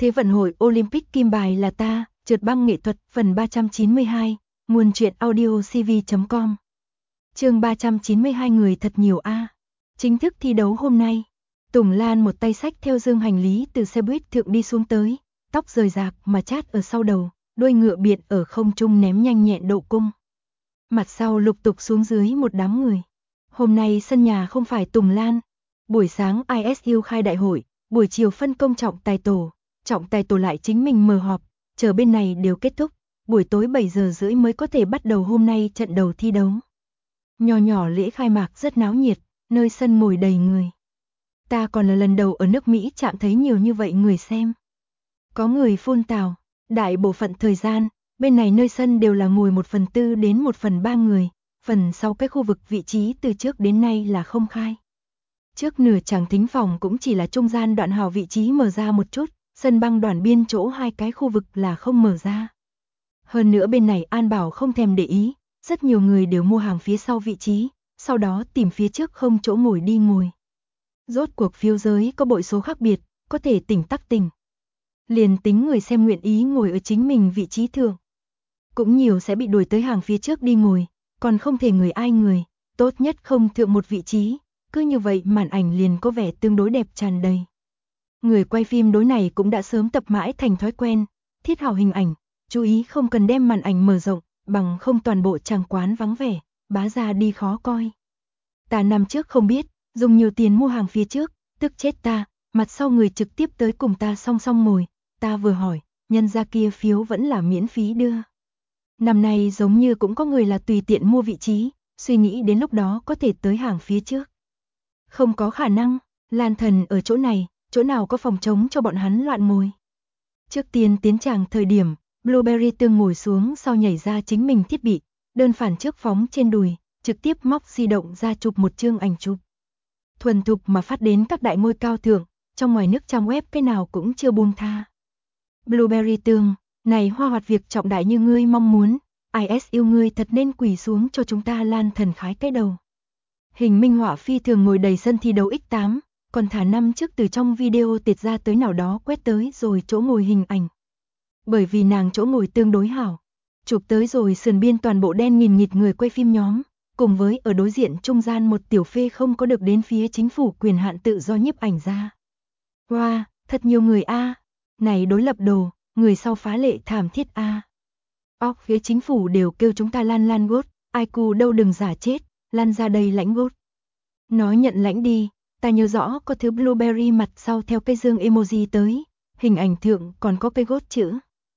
Thế vận hội Olympic kim bài là ta, trượt băng nghệ thuật phần 392, nguồn truyện audio cv.com. Chương 392 người thật nhiều a. Chính thức thi đấu hôm nay. Tùng Lan một tay xách theo dương hành lý từ xe buýt thượng đi xuống tới, tóc rời rạc mà chát ở sau đầu, đuôi ngựa biện ở không trung ném nhanh nhẹn độ cung. Mặt sau lục tục xuống dưới một đám người. Hôm nay sân nhà không phải Tùng Lan. Buổi sáng ISU khai đại hội, buổi chiều phân công trọng tài tổ lại chính mình mở họp, chờ bên này đều kết thúc, buổi tối 7 giờ rưỡi mới có thể bắt đầu hôm nay trận đầu thi đấu. Nhỏ nhỏ lễ khai mạc rất náo nhiệt, nơi sân ngồi đầy người. Ta còn là lần đầu ở nước Mỹ chạm thấy nhiều như vậy người xem. Có người phun tào, đại bộ phận thời gian, bên này nơi sân đều là ngồi 1/4 đến 1/3 người, phần sau cái khu vực vị trí từ trước đến nay là không khai. Trước nửa chàng thính phòng cũng chỉ là trung gian đoạn hào vị trí mở ra một chút, sân băng đoạn biên chỗ hai cái khu vực là không mở ra. Hơn nữa bên này an bảo không thèm để ý, rất nhiều người đều mua hàng phía sau vị trí, sau đó tìm phía trước không chỗ ngồi đi ngồi. Rốt cuộc phiếu giới có bội số khác biệt, có thể tỉnh tắc tỉnh. Liền tính người xem nguyện ý ngồi ở chính mình vị trí thượng. Cũng nhiều sẽ bị đuổi tới hàng phía trước đi ngồi, còn không thể người ai người, tốt nhất không thượng một vị trí, cứ như vậy màn ảnh liền có vẻ tương đối đẹp tràn đầy. Người quay phim đối này cũng đã sớm tập mãi thành thói quen, thiết hảo hình ảnh, chú ý không cần đem màn ảnh mở rộng, bằng không toàn bộ tràng quán vắng vẻ, bá ra đi khó coi. Ta năm trước không biết, dùng nhiều tiền mua hàng phía trước, tức chết ta, mặt sau người trực tiếp tới cùng ta song song ngồi, ta vừa hỏi, nhân ra kia phiếu vẫn là miễn phí đưa. Năm nay giống như cũng có người là tùy tiện mua vị trí, suy nghĩ đến lúc đó có thể tới hàng phía trước. Không có khả năng, Lan Thần ở chỗ này, chỗ nào có phòng trống cho bọn hắn loạn ngồi. Trước tiên tiến tràng thời điểm, Blueberry Tương ngồi xuống sau nhảy ra chính mình thiết bị, đơn phản trước phóng trên đùi, trực tiếp móc di động ra chụp một chương ảnh chụp. Thuần thục mà phát đến các đại ngôi cao thượng, trong ngoài nước trang web cái nào cũng chưa buông tha. Blueberry Tương, này hoa hoạt việc trọng đại như ngươi mong muốn, IS yêu ngươi thật nên quỳ xuống cho chúng ta. Lan Thần khái cái đầu. Hình minh họa phi thường ngồi đầy sân thi đấu X8, còn thả năm trước từ trong video tiệt ra tới nào đó quét tới rồi chỗ ngồi hình ảnh. Bởi vì nàng chỗ ngồi tương đối hảo, chụp tới rồi sườn biên toàn bộ đen nghìn nghịt người quay phim nhóm, cùng với ở đối diện trung gian một tiểu phê không có được đến phía chính phủ quyền hạn tự do nhiếp ảnh ra. Wow, thật nhiều người a. Này đối lập đồ, người sau phá lệ thảm thiết a. Phía chính phủ đều kêu chúng ta lan gốt, ai cù đâu đừng giả chết, lăn ra đây lãnh gốt. Nói nhận lãnh đi, ta nhớ rõ có thứ Blueberry mặt sau theo cây dương emoji tới, hình ảnh thượng còn có cây gốt chữ.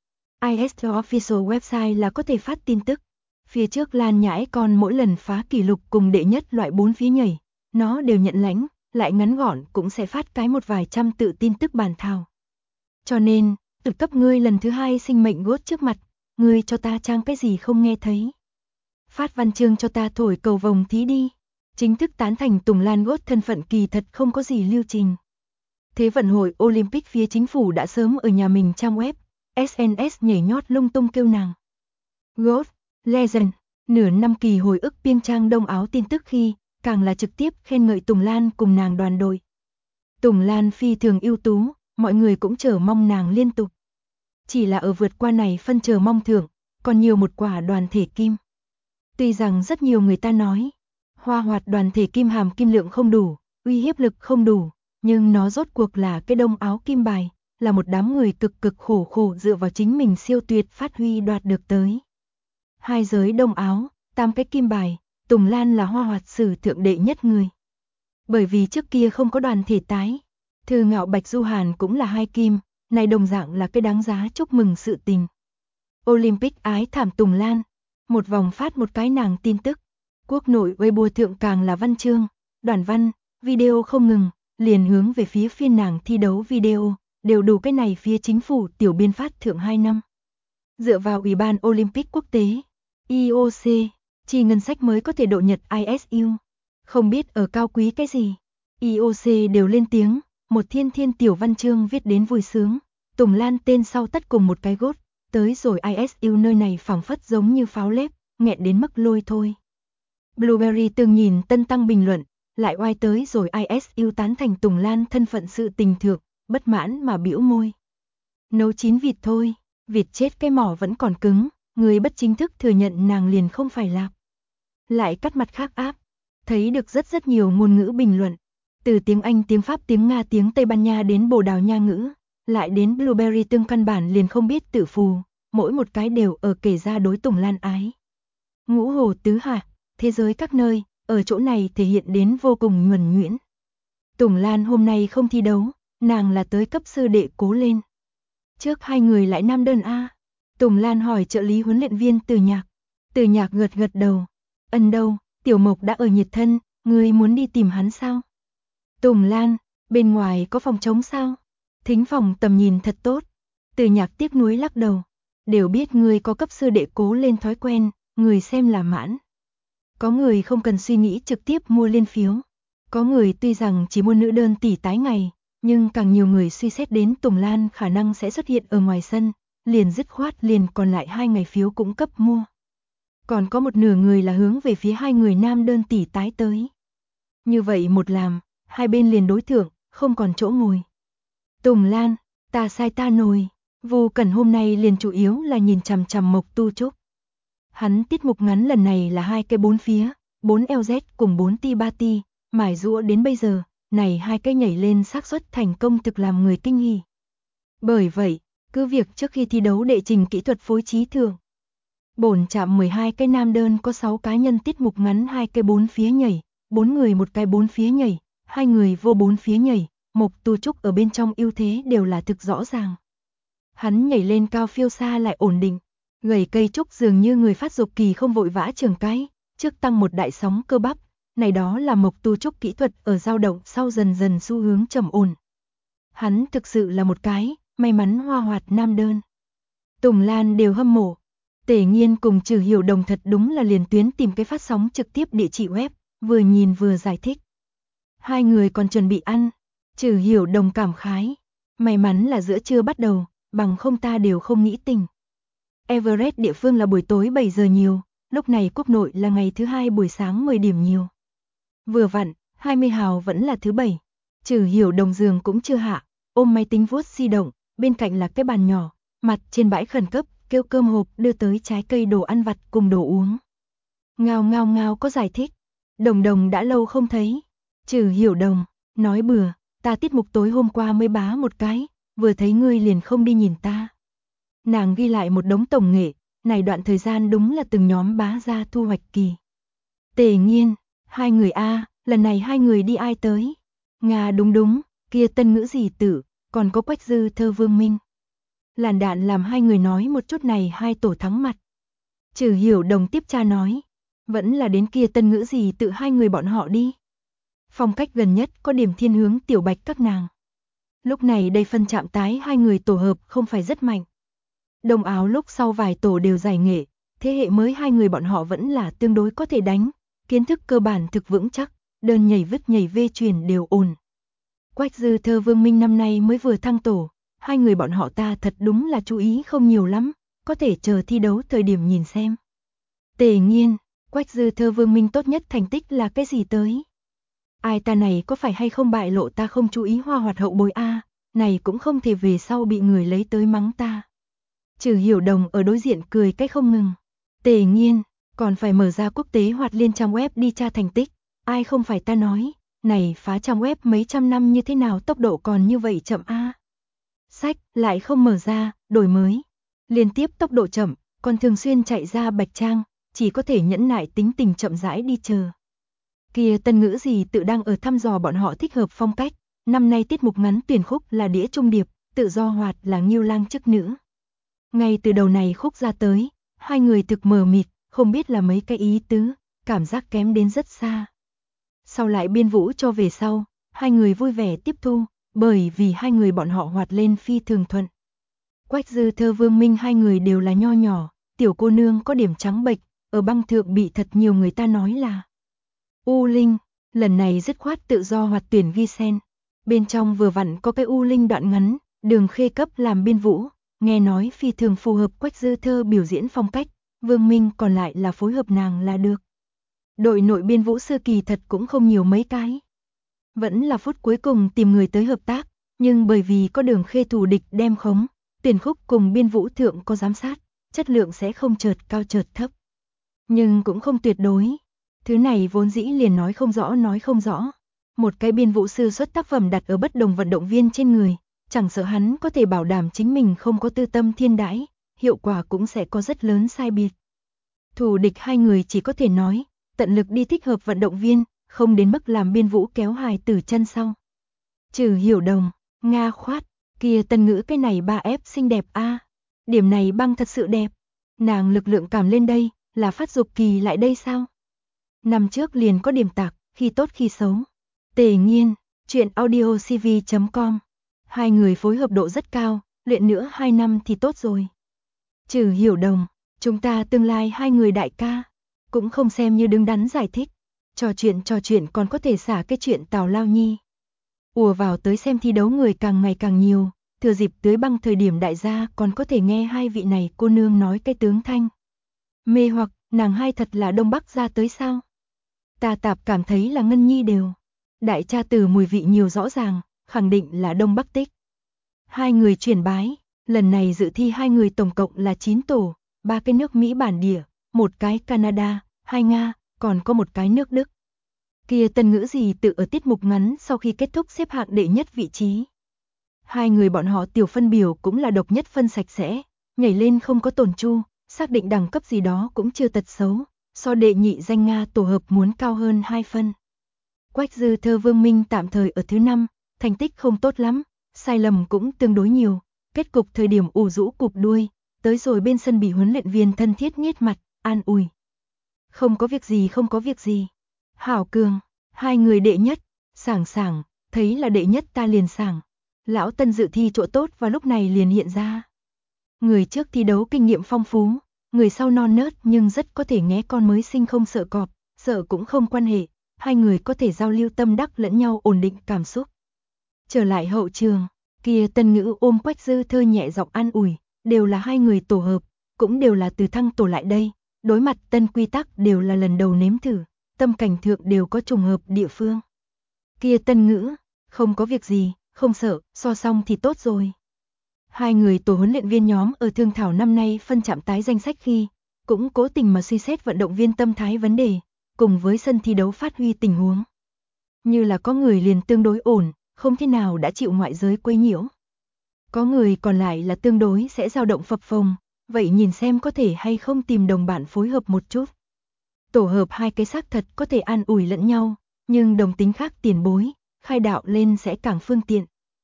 IS Official website là có thể phát tin tức. Phía trước Lan Nhãi còn mỗi lần phá kỷ lục cùng đệ nhất loại 4 phía nhảy, nó đều nhận lãnh, lại ngắn gọn cũng sẽ phát cái một vài trăm tự tin tức bản thảo. Cho nên, tự cấp ngươi lần thứ 2 sinh mệnh gốt trước mặt, ngươi cho ta trang cái gì không nghe thấy. Phát văn chương cho ta thổi cầu vồng thí đi. Chính thức tán thành Tùng Lan gốt thân phận kỳ thật không có gì lưu trình. Thế vận hội Olympic phía chính phủ đã sớm ở nhà mình trang web, SNS nhảy nhót lung tung kêu nàng. God, Legend, nửa năm kỳ hồi ức biên trang đông áo tin tức khi, càng là trực tiếp khen ngợi Tùng Lan cùng nàng đoàn đội. Tùng Lan phi thường ưu tú, mọi người cũng chờ mong nàng liên tục. Chỉ là ở vượt qua này phân chờ mong thưởng, còn nhiều một quả đoàn thể kim. Tuy rằng rất nhiều người ta nói, hoa hoạt đoàn thể kim hàm kim lượng không đủ, uy hiếp lực không đủ, nhưng nó rốt cuộc là cái đông áo kim bài, là một đám người cực khổ dựa vào chính mình siêu tuyệt phát huy đoạt được tới. 2 giới đông áo, 8 cái kim bài, Tùng Lan là hoa hoạt sử thượng đệ nhất người. Bởi vì trước kia không có đoàn thể tái, Thư Ngạo Bạch Du Hàn cũng là 2 kim, này đồng dạng là cái đáng giá chúc mừng sự tình. Olympic ái thảm Tùng Lan, một vòng phát một cái nàng tin tức. Quốc nội Weibo thượng càng là văn chương, đoạn văn, video không ngừng, liền hướng về phía phiên nàng thi đấu video, đều đủ cái này phía chính phủ tiểu biên phát thượng 2 năm. Dựa vào Ủy ban Olympic quốc tế, IOC, chi ngân sách mới có thể độ nhật ISU. Không biết ở cao quý cái gì, IOC đều lên tiếng, một thiên tiểu văn chương viết đến vui sướng, Tùng Lan tên sau tất cùng một cái gốt, tới rồi ISU nơi này phảng phất giống như pháo lép, nghẹn đến mức lôi thôi. Blueberry Tương nhìn tân tăng bình luận, lại oai tới rồi ISU tán thành Tùng Lan thân phận sự tình thượng, bất mãn mà bĩu môi. Nấu chín vịt thôi, vịt chết cái mỏ vẫn còn cứng, người bất chính thức thừa nhận nàng liền không phải lạc. Lại cắt mặt khác áp, thấy được rất nhiều ngôn ngữ bình luận, từ tiếng Anh, tiếng Pháp, tiếng Nga, tiếng Tây Ban Nha đến Bồ Đào Nha ngữ, lại đến Blueberry tương căn bản liền không biết tự phù, mỗi một cái đều ở kể ra đối Tùng Lan ái. Ngũ hồ tứ hải, thế giới các nơi, ở chỗ này thể hiện đến vô cùng nhuần nhuyễn. Tùng Lan hôm nay không thi đấu, nàng là tới cấp sư đệ cố lên. Trước hai người lại nam đơn a. Tùng Lan hỏi trợ lý huấn luyện viên Từ Nhạc. Từ Nhạc gật đầu. Ân đâu, Tiểu Mộc đã ở nhiệt thân, ngươi muốn đi tìm hắn sao? Tùng Lan, bên ngoài có phòng trống sao? Thính phòng tầm nhìn thật tốt. Từ Nhạc tiếc nuối lắc đầu. Đều biết ngươi có cấp sư đệ cố lên thói quen, người xem là mãn. Có người không cần suy nghĩ trực tiếp mua liên phiếu. Có người tuy rằng chỉ mua nữ đơn tỷ tái ngày, nhưng càng nhiều người suy xét đến Tùng Lan khả năng sẽ xuất hiện ở ngoài sân, liền dứt khoát liền còn lại 2 ngày phiếu cũng cấp mua. Còn có một nửa người là hướng về phía 2 người nam đơn tỷ tái tới. Như vậy một làm, hai bên liền đối thượng, không còn chỗ ngồi. Tùng Lan, ta sai ta nồi, Vu Cẩn hôm nay liền chủ yếu là nhìn chằm chằm Mộc Tu Trúc. Hắn tiết mục ngắn lần này là 2 cái 4 phía, 4 LZ cùng 4 ti 3 ti, mải giũa đến bây giờ, này 2 cái nhảy lên xác suất thành công thực làm người kinh hỉ. Bởi vậy, cứ việc trước khi thi đấu đệ trình kỹ thuật phối trí thường. Bổn chạm 12 cái nam đơn có 6 cá nhân tiết mục ngắn 2 cái 4 phía nhảy, 4 người một cái 4 phía nhảy, 2 người vô 4 phía nhảy, Mộc Tu Trúc ở bên trong ưu thế đều là thực rõ ràng. Hắn nhảy lên cao phiêu xa lại ổn định, gầy cây trúc dường như người phát dục kỳ không vội vã trường cái, trước tăng một đại sóng cơ bắp, này đó là Mộc Tu Trúc kỹ thuật ở dao động sau dần dần xu hướng trầm ổn. Hắn thực sự là một cái may mắn hoa hoạt nam đơn. Tùng Lan đều hâm mộ. Tề Nghiên cùng Trừ Hiểu Đồng thật đúng là liền tuyến tìm cái phát sóng trực tiếp địa chỉ web, vừa nhìn vừa giải thích. Hai người còn chuẩn bị ăn, Trừ Hiểu Đồng cảm khái, may mắn là giữa trưa bắt đầu, bằng không ta đều không nghĩ tình. Everest địa phương là buổi tối 7 giờ nhiều, lúc này quốc nội là ngày thứ hai buổi sáng 10 điểm nhiều. Vừa vặn, 20 hào vẫn là thứ bảy. Trừ Hiểu Đồng giường cũng chưa hạ, ôm máy tính vuốt di động, bên cạnh là cái bàn nhỏ, mặt trên bãi khẩn cấp, kêu cơm hộp đưa tới trái cây đồ ăn vặt cùng đồ uống. Ngao ngao ngao có giải thích. Đồng Đồng đã lâu không thấy. Trừ Hiểu Đồng, nói bừa, ta tiết mục tối hôm qua mới bá một cái, vừa thấy ngươi liền không đi nhìn ta. Nàng ghi lại một đống tổng nghệ, này đoạn thời gian đúng là từng nhóm bá ra thu hoạch kỳ. Tề Nghiên, hai người a, lần này hai người đi ai tới? Nga đúng, kia Tân Ngữ Gì Tử, còn có Quách Dư Thơ Vương Minh. Làn đạn làm hai người nói một chút này hai tổ thắng mặt. Trừ Hiểu Đồng tiếp tra nói, vẫn là đến kia Tân Ngữ Gì Tự hai người bọn họ đi. Phong cách gần nhất có điểm thiên hướng Tiểu Bạch các nàng. Lúc này đây phân chạm tái hai người tổ hợp không phải rất mạnh. Đồng áo lúc sau vài tổ đều giải nghệ, thế hệ mới hai người bọn họ vẫn là tương đối có thể đánh, kiến thức cơ bản thực vững chắc, đơn nhảy vứt nhảy vê truyền đều ổn. Quách Dư Thơ Vương Minh năm nay mới vừa thăng tổ, hai người bọn họ ta thật đúng là chú ý không nhiều lắm, có thể chờ thi đấu thời điểm nhìn xem. Tề Nghiên, Quách Dư Thơ Vương Minh tốt nhất thành tích là cái gì tới? Ai ta này có phải hay không bại lộ ta không chú ý hoa hoạt hậu bối a, này cũng không thể về sau bị người lấy tới mắng ta. Trừ Hiểu Đồng ở đối diện cười cách không ngừng. Tề Nghiên, còn phải mở ra quốc tế hoạt liên trang web đi tra thành tích, ai không phải ta nói, này phá trang web mấy trăm năm như thế nào tốc độ còn như vậy chậm a. Sách lại không mở ra, đổi mới. Liên tiếp tốc độ chậm, còn thường xuyên chạy ra bạch trang, chỉ có thể nhẫn nại tính tình chậm rãi đi chờ. Kia Tân Ngữ Gì Tự đang ở thăm dò bọn họ thích hợp phong cách, năm nay tiết mục ngắn tuyển khúc là đĩa trung điệp, tự do hoạt là Nghiêu Lang chức nữ. Ngay từ đầu này khúc ra tới, hai người thực mờ mịt, không biết là mấy cái ý tứ, cảm giác kém đến rất xa. Sau lại biên vũ cho về sau, hai người vui vẻ tiếp thu, bởi vì hai người bọn họ hoạt lên phi thường thuận. Quách Dư Thơ Vương Minh hai người đều là nho nhỏ, tiểu cô nương có điểm trắng bệch, ở băng thượng bị thật nhiều người ta nói là U Linh, lần này dứt khoát tự do hoạt tuyển ghi sen. Bên trong vừa vặn có cái U Linh đoạn ngắn, Đường Khê cấp làm biên vũ, nghe nói phi thường phù hợp Quách Dư Thơ biểu diễn phong cách, Vương Minh còn lại là phối hợp nàng là được. Đội nội biên vũ sư kỳ thật cũng không nhiều mấy cái. Vẫn là phút cuối cùng tìm người tới hợp tác, nhưng bởi vì có Đường Khê thù địch đem khống, Tuyển khúc cùng biên vũ thượng có giám sát, chất lượng sẽ không chợt cao chợt thấp. Nhưng cũng không tuyệt đối. Thứ này vốn dĩ liền nói không rõ. Một cái biên vũ sư xuất tác phẩm đặt ở bất đồng vận động viên trên người, chẳng sợ hắn có thể bảo đảm chính mình không có tư tâm thiên đãi, hiệu quả cũng sẽ có rất lớn sai biệt. Thù địch hai người chỉ có thể nói, tận lực đi thích hợp vận động viên, không đến mức làm biên vũ kéo hài tử chân sau. Trừ Hiểu Đồng, Nga khoát, kia Tân Ngữ cái này 3F xinh đẹp a. Điểm này băng thật sự đẹp. Nàng lực lượng cảm lên đây, là phát dục kỳ lại đây sao? Năm trước liền có điểm tạc, khi tốt khi xấu. Tề Nghiên, chuyện audiocv.com. Hai người phối hợp độ rất cao, luyện nữa 2 năm thì tốt rồi. Trừ Hiểu Đồng, chúng ta tương lai hai người đại ca, cũng không xem như đứng đắn giải thích. Trò chuyện còn có thể xả cái chuyện Tào Lao Nhi. Ùa vào tới xem thi đấu người càng ngày càng nhiều, thừa dịp tưới băng thời điểm đại gia còn có thể nghe hai vị này cô nương nói cái tướng thanh. Mê hoặc, nàng hai thật là Đông Bắc ra tới sao? Ta tạp cảm thấy là Ngân Nhi đều. Đại cha từ mùi vị nhiều rõ ràng, khẳng định là Đông Bắc tích. Hai người chuyển bái, lần này dự thi hai người tổng cộng là 9 tổ, 3 cái nước Mỹ bản địa, một cái Canada, 2 Nga, còn có một cái nước Đức. Kia Tân Ngữ gì tự ở tiết mục ngắn sau khi kết thúc xếp hạng đệ nhất vị trí. Hai người bọn họ tiểu phân biểu cũng là độc nhất phân sạch sẽ, nhảy lên không có tổn chu, xác định đẳng cấp gì đó cũng chưa tật xấu, so đệ nhị danh Nga tổ hợp muốn cao hơn 2 phân. Quách Dư Thơ Vương Minh tạm thời ở thứ 5, thành tích không tốt lắm, sai lầm cũng tương đối nhiều, kết cục thời điểm ủ rũ cụp đuôi, tới rồi bên sân bị huấn luyện viên thân thiết nhếch mặt, an ủi. Không có việc gì. Hảo Cường, hai người đệ nhất, sảng, thấy là đệ nhất ta liền sảng. Lão Tân dự thi chỗ tốt và lúc này liền hiện ra. Người trước thi đấu kinh nghiệm phong phú, người sau non nớt nhưng rất có thể nghe con mới sinh không sợ cọp, sợ cũng không quan hệ, hai người có thể giao lưu tâm đắc lẫn nhau ổn định cảm xúc. Trở lại hậu trường, kia Tân Ngữ ôm Quách Dư Thơ nhẹ giọng an ủi, đều là hai người tổ hợp, cũng đều là từ thăng tổ lại đây, đối mặt tân quy tắc đều là lần đầu nếm thử, tâm cảnh thượng đều có trùng hợp địa phương. Kia Tân Ngữ, không có việc gì, không sợ, so xong thì tốt rồi. Hai người tổ huấn luyện viên nhóm ở thương thảo năm nay phân chạm tái danh sách khi, cũng cố tình mà suy xét vận động viên tâm thái vấn đề, cùng với sân thi đấu phát huy tình huống. Như là có người liền tương đối ổn, không thế nào đã chịu ngoại giới quấy nhiễu. Có người còn lại là tương đối sẽ dao động phập phồng, vậy nhìn xem có thể hay không tìm đồng bạn phối hợp một chút. Tổ hợp hai cái xác thật có thể an ủi lẫn nhau, nhưng đồng tính khác tiền bối, khai đạo lên sẽ càng phương tiện.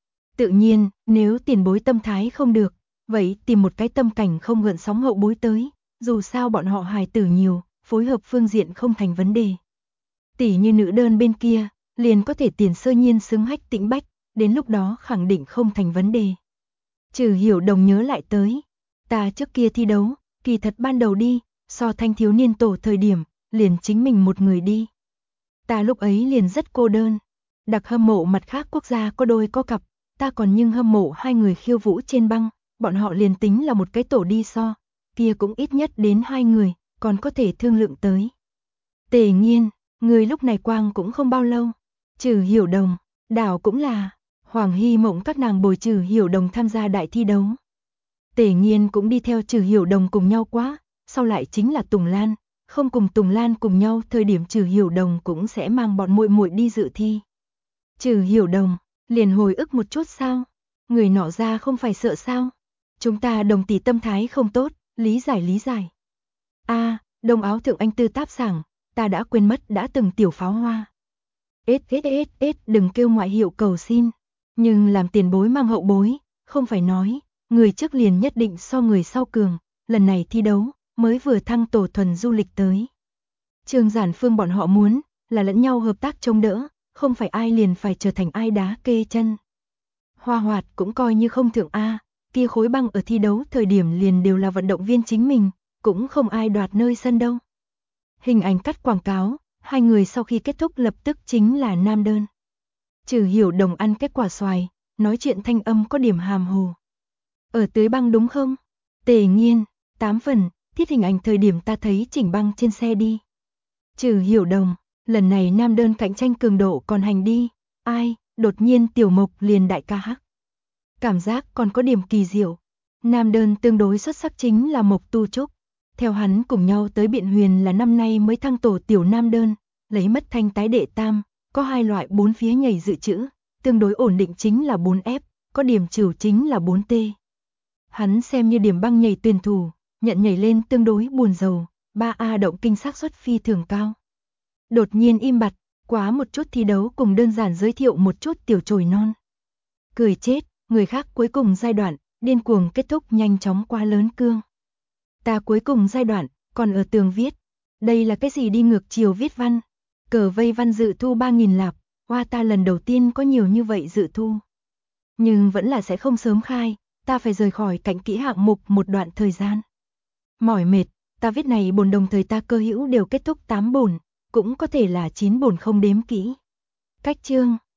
Tự nhiên, nếu tiền bối tâm thái không được, vậy tìm một cái tâm cảnh không gợn sóng hậu bối tới, dù sao bọn họ hài tử nhiều, phối hợp phương diện không thành vấn đề. Tỷ như nữ đơn bên kia, liền có thể tiền sơ nhiên xứng Hách Tĩnh Bách, đến lúc đó khẳng định không thành vấn đề. Trừ Hiểu Đồng nhớ lại tới, ta trước kia thi đấu, kỳ thật ban đầu đi, so thanh thiếu niên tổ thời điểm, liền chính mình một người đi. Ta lúc ấy liền rất cô đơn, đặc hâm mộ mặt khác quốc gia có đôi có cặp, ta còn nhưng hâm mộ hai người khiêu vũ trên băng, bọn họ liền tính là một cái tổ đi so, kia cũng ít nhất đến 2 người, còn có thể thương lượng tới. Tề Nghiên, người lúc này quang cũng không bao lâu, Trừ Hiểu Đồng, đảo cũng là, Hoàng Hy Mộng các nàng bồi Trừ Hiểu Đồng tham gia đại thi đấu. Tề Nghiên cũng đi theo Trừ Hiểu Đồng cùng nhau quá, sau lại chính là Tùng Lan, không cùng Tùng Lan cùng nhau thời điểm Trừ Hiểu Đồng cũng sẽ mang bọn muội muội đi dự thi. Trừ Hiểu Đồng, liền hồi ức một chút sao? Người nọ ra không phải sợ sao? Chúng ta Đồng tỷ tâm thái không tốt, lý giải. Đông áo thượng anh tư táp sảng, ta đã quên mất đã từng tiểu pháo hoa. Đừng kêu ngoại hiệu cầu xin. Nhưng làm tiền bối mang hậu bối, không phải nói, người trước liền nhất định so người sau cường, lần này thi đấu, mới vừa thăng tổ thuần du lịch tới. Trương Giản Phương bọn họ muốn, là lẫn nhau hợp tác chống đỡ, không phải ai liền phải trở thành ai đá kê chân. Hoa Hoạt cũng coi như không thượng A, kia khối băng ở thi đấu thời điểm liền đều là vận động viên chính mình, cũng không ai đoạt nơi sân đâu. Hình ảnh cắt quảng cáo, hai người sau khi kết thúc lập tức chính là nam đơn. Trừ Hiểu Đồng ăn kết quả xoài, nói chuyện thanh âm có điểm hàm hồ. Ở tưới băng đúng không? Tề Nghiên, 8 phần, thiết hình ảnh thời điểm ta thấy chỉnh băng trên xe đi. Trừ Hiểu Đồng, lần này nam đơn cạnh tranh cường độ còn hành đi, ai, đột nhiên Tiểu Mộc liền đại ca hắc. Cảm giác còn có điểm kỳ diệu, Nam đơn tương đối xuất sắc chính là Mộc Tu Trúc. Theo hắn cùng nhau tới Biện Huyền là năm nay mới thăng tổ tiểu nam đơn, lấy mất thanh tái đệ tam, có 2 loại 4 phía nhảy dự trữ, tương đối ổn định chính là 4F, có điểm trừ chính là 4T. Hắn xem như điểm băng nhảy tuyển thủ, nhận nhảy lên tương đối buồn rầu, 3A động kinh xác suất phi thường cao. Đột nhiên im bặt, quá một chút thi đấu cùng đơn giản giới thiệu một chút tiểu chồi non. Cười chết, người khác cuối cùng giai đoạn, điên cuồng kết thúc nhanh chóng qua lớn cương. Ta cuối cùng giai đoạn, còn ở tường viết. Đây là cái gì đi ngược chiều viết văn? Cờ vây văn dự thu 3.000 lạp, hoa ta lần đầu tiên có nhiều như vậy dự thu. Nhưng vẫn là sẽ không sớm khai, ta phải rời khỏi cạnh kỹ hạng mục một đoạn thời gian. Mỏi mệt, ta viết này bổn đồng thời ta cơ hữu đều kết thúc 8 bổn, cũng có thể là 9 bổn không đếm kỹ. Cách chương